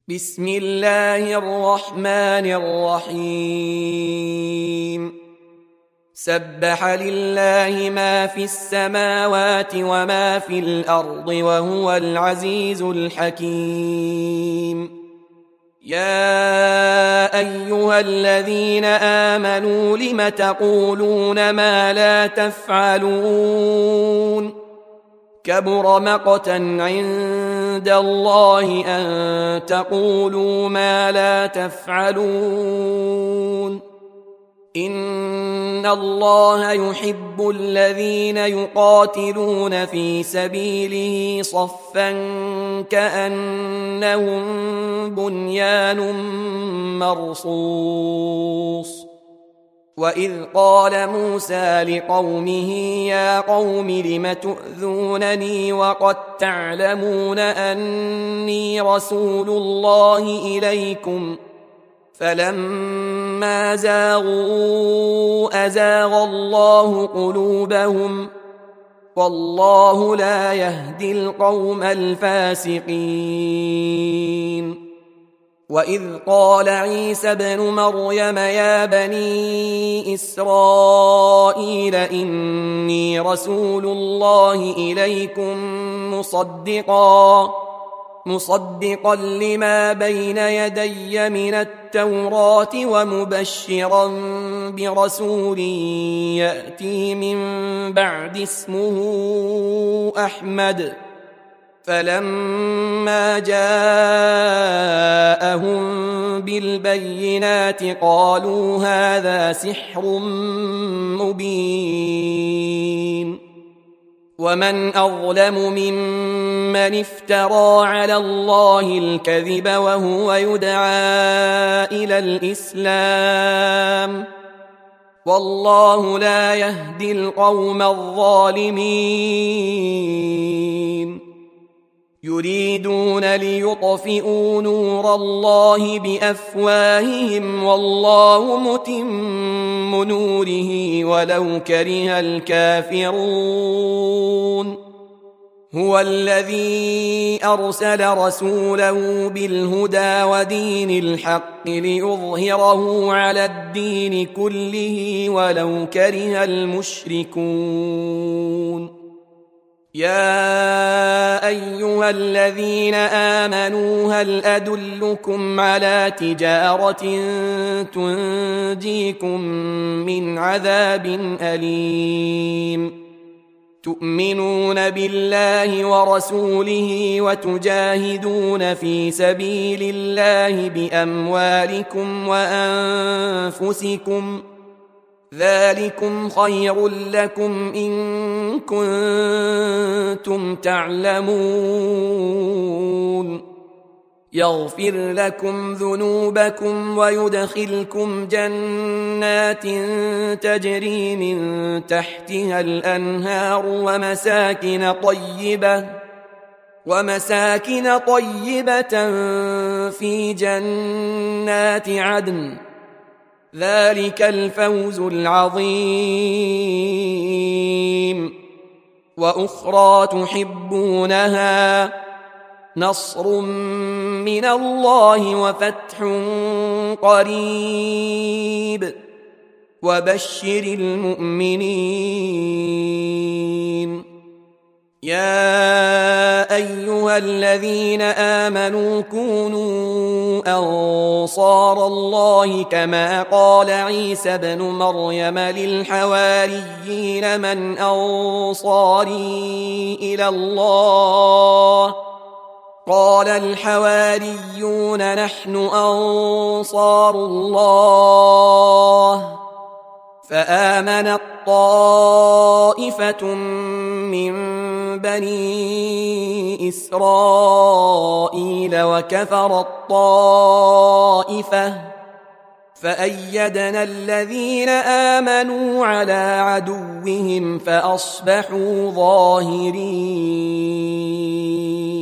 بسم الله الرحمن الرحيم سبح لله ما في السماوات وما في الأرض وهو العزيز الحكيم. يا أيها الذين آمنوا لم تقولون ما لا تفعلون؟ كبر مقتا عند الله أن تقولوا ما لا تفعلون. إن الله يحب الذين يقاتلون في سبيله صفا كأنهم بنيان مرصوص. وإذ قال موسى لقومه يا قوم لم تؤذونني وقد تعلمون أني رسول الله إليكم فلما زاغوا أزاغ الله قلوبهم والله لا يهدي القوم الفاسقين. وإذ قال عيسى ابن مريم يا بني إسرائيل إني رسول الله إليكم مصدقا لما بين يدي من التوراة ومبشرا برسول يأتي من بعد اسمه أحمد. فلما جاءهم بالبينات قالوا هذا سحر مبين. ومن أظلم ممن افترى على الله الكذب وهو يدعى إلى الإسلام والله لا يهدي القوم الظالمين. يريدون ليطفئوا نور الله بأفواههم والله متم نوره ولو كره الكافرون. هو الذي أرسل رسوله بالهدى ودين الحق ليظهره على الدين كله ولو كره المشركون. يا أيها الذين آمنوا هل أدلكم على تجارة تنجيكم من عذاب أليم؟ تؤمنون بالله ورسوله وتجاهدون في سبيل الله بأموالكم وأنفسكم ذلكم خير لكم إن كنتم تعلمون. يغفر لكم ذنوبكم ويدخلكم جنات تجري من تحتها الأنهار ومساكن طيبة في جنات عدن ذلك الفوز العظيم. وأخرى تحبونها نصر من الله وفتح قريب وبشر المؤمنين. يا أيها الذين آمنوا كونوا أنصار الله كما قال عيسى ابن مريم للحواريين من أنصاري إلى الله؟ قال الحواريون نحن أنصار الله. فآمنت طائفة من بني إسرائيل وكفرت طائفة فأيدنا الذين آمنوا على عدوهم فأصبحوا ظاهرين.